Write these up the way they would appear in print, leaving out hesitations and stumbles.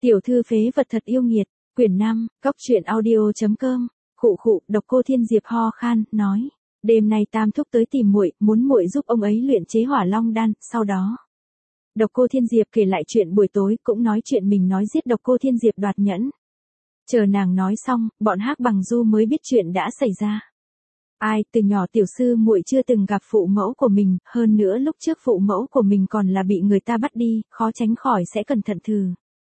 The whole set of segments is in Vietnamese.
Tiểu thư phế vật thật yêu nghiệt, quyển 5, góc truyện audio.com, độc cô Thiên Diệp ho khan, nói. Đêm nay Tam Thúc tới tìm muội, muốn muội giúp ông ấy luyện chế Hỏa Long đan, sau đó. Độc cô Thiên Diệp kể lại chuyện buổi tối, cũng nói chuyện mình nói giết độc cô Thiên Diệp đoạt nhẫn. Chờ nàng nói xong, bọn Hắc Bằng Du mới biết chuyện đã xảy ra. Ai, từ nhỏ tiểu sư muội chưa từng gặp phụ mẫu của mình, hơn nữa lúc trước phụ mẫu của mình còn là bị người ta bắt đi, khó tránh khỏi sẽ cẩn thận thử.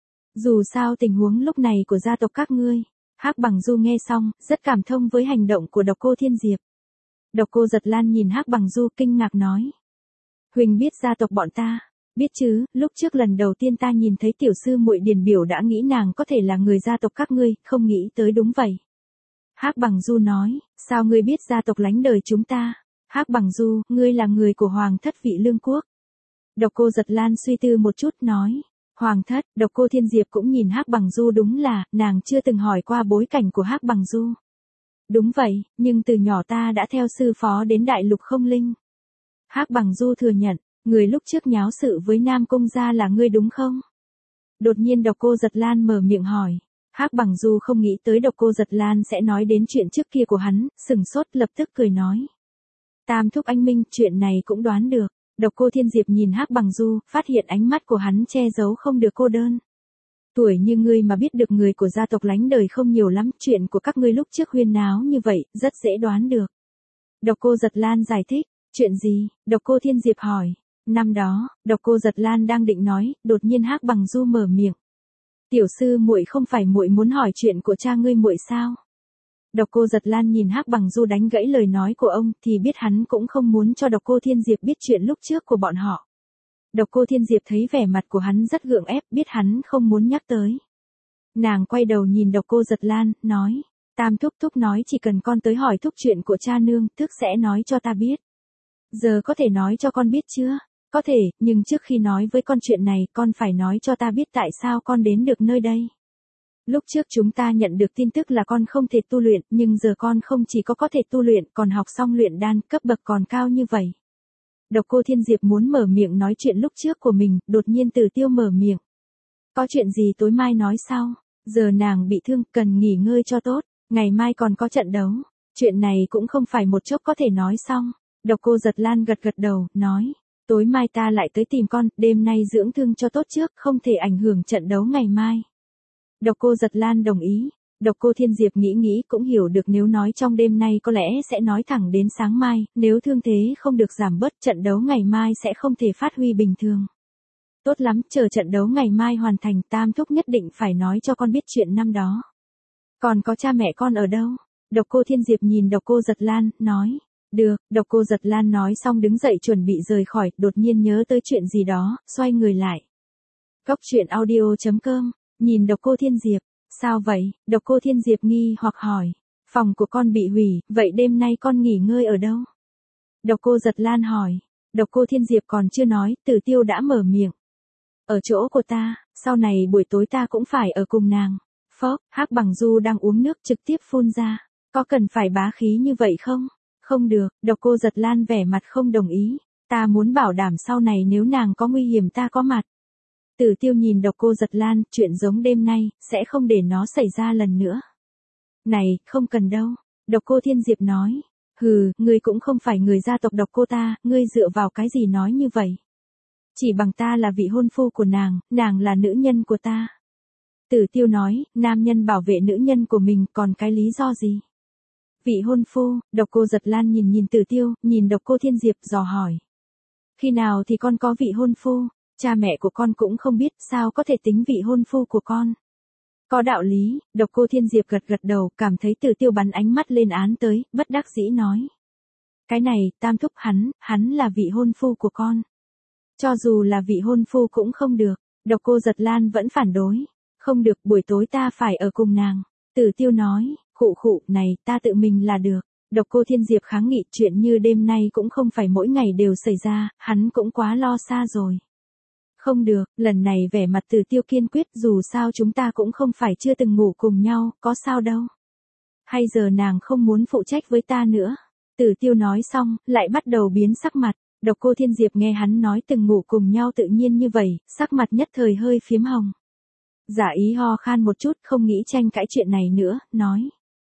Dù sao tình huống lúc này của gia tộc các ngươi. Hắc Bằng Du nghe xong, rất cảm thông với hành động của độc cô Thiên Diệp. Độc cô Giật Lan nhìn Hắc Bằng Du kinh ngạc nói. Huỳnh biết gia tộc bọn ta, biết chứ, lúc trước lần đầu tiên ta nhìn thấy tiểu sư muội Điền Biểu đã nghĩ nàng có thể là người gia tộc các ngươi, không nghĩ tới đúng vậy. Hắc Bằng Du nói, sao ngươi biết gia tộc lánh đời chúng ta? Hắc Bằng Du, ngươi là người của Hoàng thất Vị Lương Quốc. Độc cô Giật Lan suy tư một chút nói. Hoàng thất, độc cô Thiên Diệp cũng nhìn Hắc Bằng Du đúng là, nàng chưa từng hỏi qua bối cảnh của Hắc Bằng Du. Đúng vậy, nhưng từ nhỏ ta đã theo sư phó đến Đại Lục Không Linh. Hắc Bằng Du thừa nhận, người lúc trước nháo sự với Nam Cung gia là ngươi đúng không? Đột nhiên độc cô Giật Lan mở miệng hỏi. Hắc Bằng Du không nghĩ tới độc cô Giật Lan sẽ nói đến chuyện trước kia của hắn, sừng sốt lập tức cười nói. Tam thúc anh minh, chuyện này cũng đoán được. Độc cô Thiên Diệp nhìn Hắc Bằng Du, phát hiện ánh mắt của hắn che giấu không được cô đơn. Tuổi như ngươi mà biết được người của gia tộc lánh đời không nhiều lắm, chuyện của các ngươi lúc trước huyên náo như vậy, rất dễ đoán được. Độc cô Giật Lan giải thích, chuyện gì? Độc cô Thiên Diệp hỏi. Năm đó, độc cô Giật Lan đang định nói, đột nhiên Hắc Bằng Du mở miệng. Tiểu sư muội không phải muội muốn hỏi chuyện của cha ngươi muội sao? Độc cô Giật Lan nhìn Hắc Bằng Du đánh gãy lời nói của ông thì biết hắn cũng không muốn cho độc cô Thiên Diệp biết chuyện lúc trước của bọn họ. Độc cô Thiên Diệp thấy vẻ mặt của hắn rất gượng ép, biết hắn không muốn nhắc tới. Nàng quay đầu nhìn độc cô Giật Lan, nói. Tam thúc thúc nói chỉ cần con tới hỏi thúc chuyện của cha nương, thúc sẽ nói cho ta biết. Giờ có thể nói cho con biết chưa? Có thể, nhưng trước khi nói với con chuyện này, con phải nói cho ta biết tại sao con đến được nơi đây. Lúc trước chúng ta nhận được tin tức là con không thể tu luyện, nhưng giờ con không chỉ có thể tu luyện, còn học xong luyện đan, cấp bậc còn cao như vậy. Độc cô Thiên Diệp muốn mở miệng nói chuyện lúc trước của mình, đột nhiên Tử Tiêu mở miệng. Có chuyện gì tối mai nói sau, giờ nàng bị thương, cần nghỉ ngơi cho tốt, ngày mai còn có trận đấu. Chuyện này cũng không phải một chốc có thể nói xong. Độc cô Giật Lan gật gật đầu, nói. Tối mai ta lại tới tìm con, đêm nay dưỡng thương cho tốt trước, không thể ảnh hưởng trận đấu ngày mai. Độc cô Giật Lan đồng ý. Độc cô Thiên Diệp nghĩ cũng hiểu được nếu nói trong đêm nay có lẽ sẽ nói thẳng đến sáng mai, nếu thương thế không được giảm bớt trận đấu ngày mai sẽ không thể phát huy bình thường. Tốt lắm, chờ trận đấu ngày mai hoàn thành Tam thúc nhất định phải nói cho con biết chuyện năm đó. Còn có cha mẹ con ở đâu? Độc cô Thiên Diệp nhìn độc cô Giật Lan, nói. Được, độc cô Giật Lan nói xong đứng dậy chuẩn bị rời khỏi, đột nhiên nhớ tới chuyện gì đó, xoay người lại. Góc truyện audio.com, nhìn độc cô Thiên Diệp. Sao vậy? Độc cô Thiên Diệp nghi hoặc hỏi. Phòng của con bị hủy, vậy đêm nay con nghỉ ngơi ở đâu? Độc cô Giật Lan hỏi. Độc cô Thiên Diệp còn chưa nói, Tử Tiêu đã mở miệng. Ở chỗ của ta, sau này buổi tối ta cũng phải ở cùng nàng. Phốc, Hắc Bằng Du đang uống nước trực tiếp phun ra. Có cần phải bá khí như vậy không? Không được, độc cô Giật Lan vẻ mặt không đồng ý. Ta muốn bảo đảm sau này nếu nàng có nguy hiểm ta có mặt. Tử Tiêu nhìn độc cô Giật Lan, chuyện giống đêm nay, sẽ không để nó xảy ra lần nữa. Này, không cần đâu. Độc cô Thiên Diệp nói. Hừ, ngươi cũng không phải người gia tộc độc cô ta, ngươi dựa vào cái gì nói như vậy? Chỉ bằng ta là vị hôn phu của nàng là nữ nhân của ta. Tử Tiêu nói, nam nhân bảo vệ nữ nhân của mình còn cái lý do gì? Vị hôn phu, độc cô Giật Lan nhìn Tử Tiêu, nhìn độc cô Thiên Diệp dò hỏi. Khi nào thì con có vị hôn phu? Cha mẹ của con cũng không biết, sao có thể tính vị hôn phu của con? Có đạo lý, độc cô Thiên Diệp gật gật đầu, cảm thấy Tử Tiêu bắn ánh mắt lên án tới, bất đắc dĩ nói. Cái này, Tam thúc hắn là vị hôn phu của con. Cho dù là vị hôn phu cũng không được, độc cô Giật Lan vẫn phản đối. Không được, buổi tối ta phải ở cùng nàng. Tử Tiêu nói, này, ta tự mình là được. Độc cô Thiên Diệp kháng nghị chuyện như đêm nay cũng không phải mỗi ngày đều xảy ra, hắn cũng quá lo xa rồi. Không được, lần này vẻ mặt Tử Tiêu kiên quyết, dù sao chúng ta cũng không phải chưa từng ngủ cùng nhau, có sao đâu. Hay giờ nàng không muốn phụ trách với ta nữa. Tử Tiêu nói xong, lại bắt đầu biến sắc mặt. Độc cô Thiên Diệp nghe hắn nói từng ngủ cùng nhau tự nhiên như vậy, sắc mặt nhất thời hơi phiếm hồng. Giả ý ho khan một chút, không nghĩ tranh cãi chuyện này nữa, nói.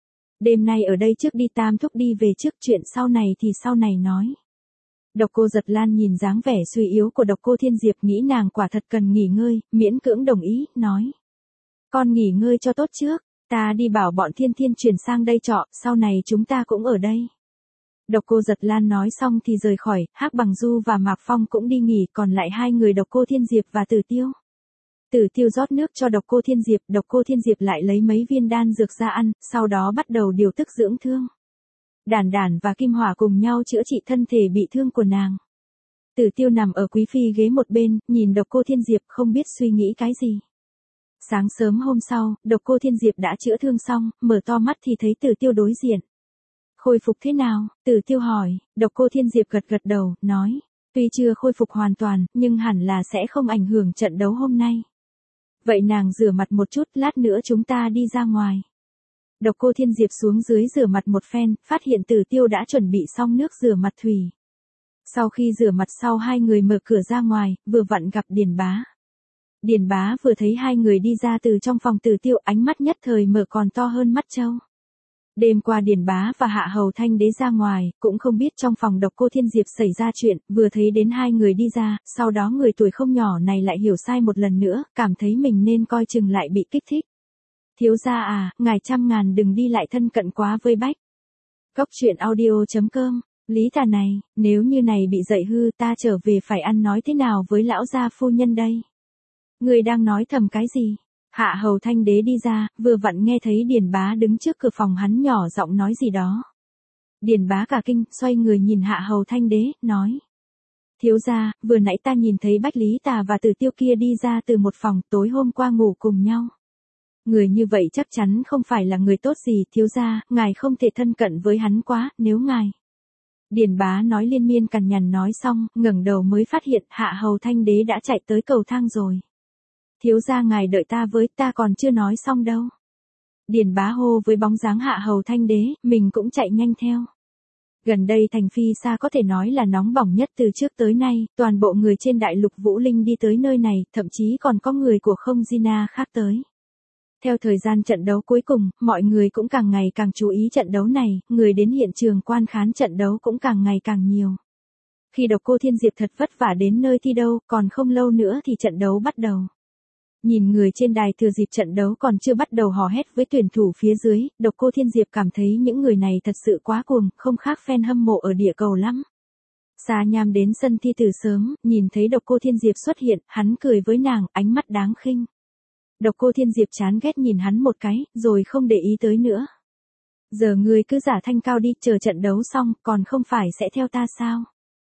Đêm nay ở đây trước đi, Tam thúc đi về trước, chuyện sau này thì sau này nói. Độc Cô Giật Lan nhìn dáng vẻ suy yếu của Độc Cô Thiên Diệp, nghĩ nàng quả thật cần nghỉ ngơi, miễn cưỡng đồng ý, nói. Con nghỉ ngơi cho tốt trước, ta đi bảo bọn Thiên Thiên chuyển sang đây trọ, sau này chúng ta cũng ở đây. Độc Cô Giật Lan nói xong thì rời khỏi, Hắc Bằng Du và Mạc Phong cũng đi nghỉ, còn lại hai người Độc Cô Thiên Diệp và Tử Tiêu. Tử Tiêu rót nước cho Độc Cô Thiên Diệp, Độc Cô Thiên Diệp lại lấy mấy viên đan dược ra ăn, sau đó bắt đầu điều tức dưỡng thương. Đản Đản và Kim Hỏa cùng nhau chữa trị thân thể bị thương của nàng. Tử Tiêu nằm ở quý phi ghế một bên, nhìn Độc Cô Thiên Diệp không biết suy nghĩ cái gì. Sáng sớm hôm sau, Độc Cô Thiên Diệp đã chữa thương xong, mở to mắt thì thấy Tử Tiêu đối diện. Khôi phục thế nào? Tử Tiêu hỏi. Độc Cô Thiên Diệp gật gật đầu, nói. Tuy chưa khôi phục hoàn toàn, nhưng hẳn là sẽ không ảnh hưởng trận đấu hôm nay. Vậy nàng rửa mặt một chút, lát nữa chúng ta đi ra ngoài. Độc Cô Thiên Diệp xuống dưới rửa mặt một phen, phát hiện Tử Tiêu đã chuẩn bị xong nước rửa mặt thủy. Sau khi rửa mặt sau hai người mở cửa ra ngoài, vừa vặn gặp Điền Bá. Điền Bá vừa thấy hai người đi ra từ trong phòng Tử Tiêu, ánh mắt nhất thời mở còn to hơn mắt trâu. Đêm qua Điền Bá và Hạ Hầu Thanh Đế ra ngoài, cũng không biết trong phòng Độc Cô Thiên Diệp xảy ra chuyện, vừa thấy đến hai người đi ra, sau đó người tuổi không nhỏ này lại hiểu sai một lần nữa, cảm thấy mình nên coi chừng lại bị kích thích. Thiếu gia à, ngài trăm ngàn đừng đi lại thân cận quá với Bách. Cốc truyện audio.com, Lý Tà này, nếu như này bị dậy hư ta trở về phải ăn nói thế nào với lão gia phu nhân đây? Người đang nói thầm cái gì? Hạ Hầu Thanh Đế đi ra, vừa vặn nghe thấy Điền Bá đứng trước cửa phòng, hắn nhỏ giọng nói gì đó. Điền Bá cả kinh, xoay người nhìn Hạ Hầu Thanh Đế, nói. Thiếu gia, vừa nãy ta nhìn thấy Bách Lý Tà và Tử Tiêu kia đi ra từ một phòng, tối hôm qua ngủ cùng nhau. Người như vậy chắc chắn không phải là người tốt gì, thiếu gia, ngài không thể thân cận với hắn quá, nếu ngài. Điền Bá nói liên miên cằn nhằn nói xong, ngẩng đầu mới phát hiện Hạ Hầu Thanh Đế đã chạy tới cầu thang rồi. Thiếu gia ngài đợi ta với, ta còn chưa nói xong đâu. Điền Bá hô với bóng dáng Hạ Hầu Thanh Đế, mình cũng chạy nhanh theo. Gần đây thành Phi Sa có thể nói là nóng bỏng nhất từ trước tới nay, toàn bộ người trên đại lục Vũ Linh đi tới nơi này, thậm chí còn có người của Không Gina khác tới. Theo thời gian trận đấu cuối cùng, mọi người cũng càng ngày càng chú ý trận đấu này, người đến hiện trường quan khán trận đấu cũng càng ngày càng nhiều. Khi Độc Cô Thiên Diệp thật vất vả đến nơi thi đấu, còn không lâu nữa thì trận đấu bắt đầu. Nhìn người trên đài thừa dịp trận đấu còn chưa bắt đầu hò hét với tuyển thủ phía dưới, Độc Cô Thiên Diệp cảm thấy những người này thật sự quá cuồng, không khác fan hâm mộ ở địa cầu lắm. Sa Nham đến sân thi từ sớm, nhìn thấy Độc Cô Thiên Diệp xuất hiện, hắn cười với nàng, ánh mắt đáng khinh. Độc Cô Thiên Diệp chán ghét nhìn hắn một cái, rồi không để ý tới nữa. Giờ ngươi cứ giả thanh cao đi, chờ trận đấu xong, còn không phải sẽ theo ta sao?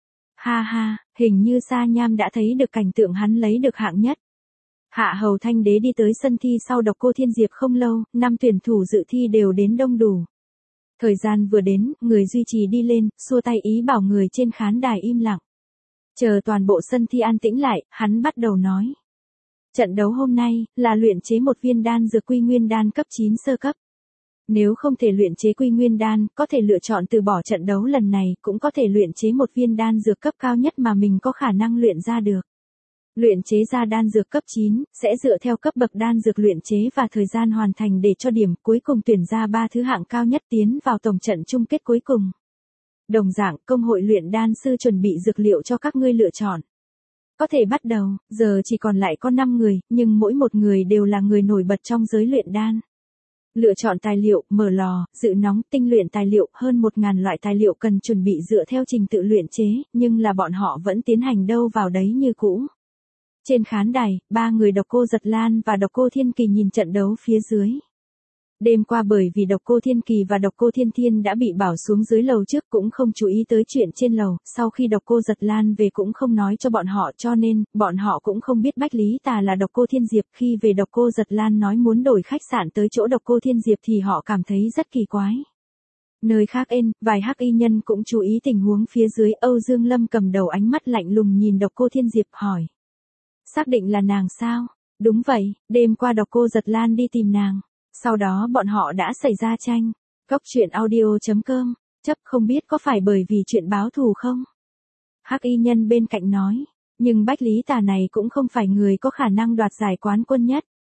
Ha ha, hình như Sa Nham đã thấy được cảnh tượng hắn lấy được hạng nhất. Hạ Hầu Thanh Đế đi tới sân thi sau Độc Cô Thiên Diệp không lâu, 5 tuyển thủ dự thi đều đến đông đủ. Thời gian vừa đến, người duy trì đi lên, xua tay ý bảo người trên khán đài im lặng. Chờ toàn bộ sân thi an tĩnh lại, hắn bắt đầu nói. Trận đấu hôm nay, là luyện chế một viên đan dược Quy Nguyên Đan cấp 9 sơ cấp. Nếu không thể luyện chế Quy Nguyên Đan, có thể lựa chọn từ bỏ trận đấu lần này, cũng có thể luyện chế một viên đan dược cấp cao nhất mà mình có khả năng luyện ra được. Luyện chế ra đan dược cấp 9, sẽ dựa theo cấp bậc đan dược luyện chế và thời gian hoàn thành để cho điểm, cuối cùng tuyển ra 3 thứ hạng cao nhất tiến vào tổng trận chung kết cuối cùng. Đồng dạng, công hội luyện đan sư chuẩn bị dược liệu cho các ngươi lựa chọn. Có thể bắt đầu, giờ chỉ còn lại có 5 người, nhưng mỗi một người đều là người nổi bật trong giới luyện đan. Lựa chọn tài liệu, mở lò, dự nóng, tinh luyện tài liệu, hơn 1000 loại tài liệu cần chuẩn bị dựa theo trình tự luyện chế, nhưng là bọn họ vẫn tiến hành đâu vào đấy như cũ. Trên khán đài, 3 người Độc Cô Giật Lan và Độc Cô Thiên Kỳ nhìn trận đấu phía dưới. Đêm qua bởi vì Độc Cô Thiên Kỳ và Độc Cô Thiên Thiên đã bị bảo xuống dưới lầu trước cũng không chú ý tới chuyện trên lầu, sau khi Độc Cô Giật Lan về cũng không nói cho bọn họ cho nên, bọn họ cũng không biết Bách Lý Tà là Độc Cô Thiên Diệp. Khi về Độc Cô Giật Lan nói muốn đổi khách sạn tới chỗ Độc Cô Thiên Diệp thì họ cảm thấy rất kỳ quái. Nơi khác vài hắc y nhân cũng chú ý tình huống phía dưới. Âu Dương Lâm cầm đầu ánh mắt lạnh lùng nhìn Độc Cô Thiên Diệp hỏi. Xác định là nàng sao? Đúng vậy, đêm qua Độc Cô Giật Lan đi tìm nàng. Sau đó bọn họ đã xảy ra tranh. Cốc truyện audio.com, chấp không biết có phải bởi vì chuyện báo thù không? Hắc y nhân bên cạnh nói. Nhưng Bách Lý Tà này cũng không phải người có khả năng đoạt giải quán quân nhất.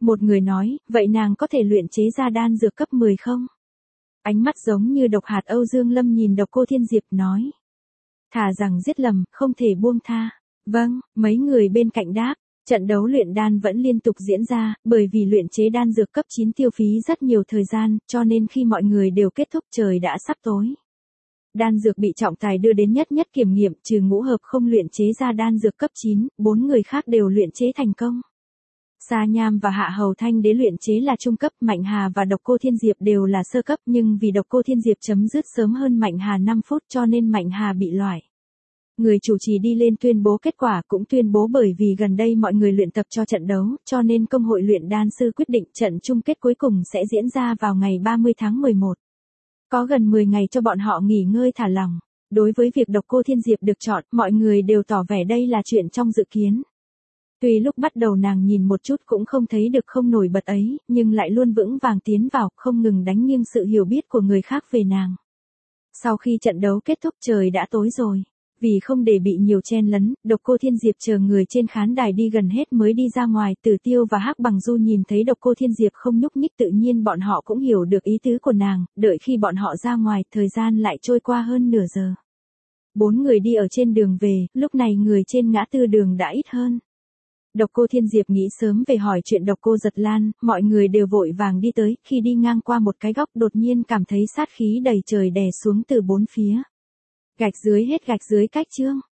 Một người nói, vậy nàng có thể luyện chế ra đan dược cấp 10 không? Ánh mắt giống như độc hạt Âu Dương Lâm nhìn Độc Cô Thiên Diệp nói. Thà rằng giết lầm, không thể buông tha. Vâng, mấy người bên cạnh đáp. Trận đấu luyện đan vẫn liên tục diễn ra, bởi vì luyện chế đan dược cấp 9 tiêu phí rất nhiều thời gian, cho nên khi mọi người đều kết thúc trời đã sắp tối. Đan dược bị trọng tài đưa đến nhất nhất kiểm nghiệm, trừ Ngũ Hợp không luyện chế ra đan dược cấp 9, 4 người khác đều luyện chế thành công. Sa Nham và Hạ Hầu Thanh Đế luyện chế là trung cấp, Mạnh Hà và Độc Cô Thiên Diệp đều là sơ cấp, nhưng vì Độc Cô Thiên Diệp chấm dứt sớm hơn Mạnh Hà 5 phút cho nên Mạnh Hà bị loại. Người chủ trì đi lên tuyên bố kết quả, cũng tuyên bố bởi vì gần đây mọi người luyện tập cho trận đấu, cho nên công hội luyện đan sư quyết định trận chung kết cuối cùng sẽ diễn ra vào ngày 30 tháng 11. Có gần 10 ngày cho bọn họ nghỉ ngơi thả lỏng. Đối với việc Độc Cô Thiên Diệp được chọn, mọi người đều tỏ vẻ đây là chuyện trong dự kiến. Tuy lúc bắt đầu nàng nhìn một chút cũng không thấy được không nổi bật ấy, nhưng lại luôn vững vàng tiến vào, không ngừng đánh nghiêng sự hiểu biết của người khác về nàng. Sau khi trận đấu kết thúc trời đã tối rồi. Vì không để bị nhiều chen lấn, Độc Cô Thiên Diệp chờ người trên khán đài đi gần hết mới đi ra ngoài. Tử Tiêu và Hắc Bằng Du nhìn thấy Độc Cô Thiên Diệp không nhúc nhích, tự nhiên bọn họ cũng hiểu được ý tứ của nàng, đợi khi bọn họ ra ngoài, thời gian lại trôi qua hơn nửa giờ. 4 người đi ở trên đường về, lúc này người trên ngã tư đường đã ít hơn. Độc Cô Thiên Diệp nghĩ sớm về hỏi chuyện Độc Cô Giật Lan, mọi người đều vội vàng đi tới, khi đi ngang qua một cái góc đột nhiên cảm thấy sát khí đầy trời đè xuống từ bốn phía. Gạch dưới hết gạch dưới cách chương.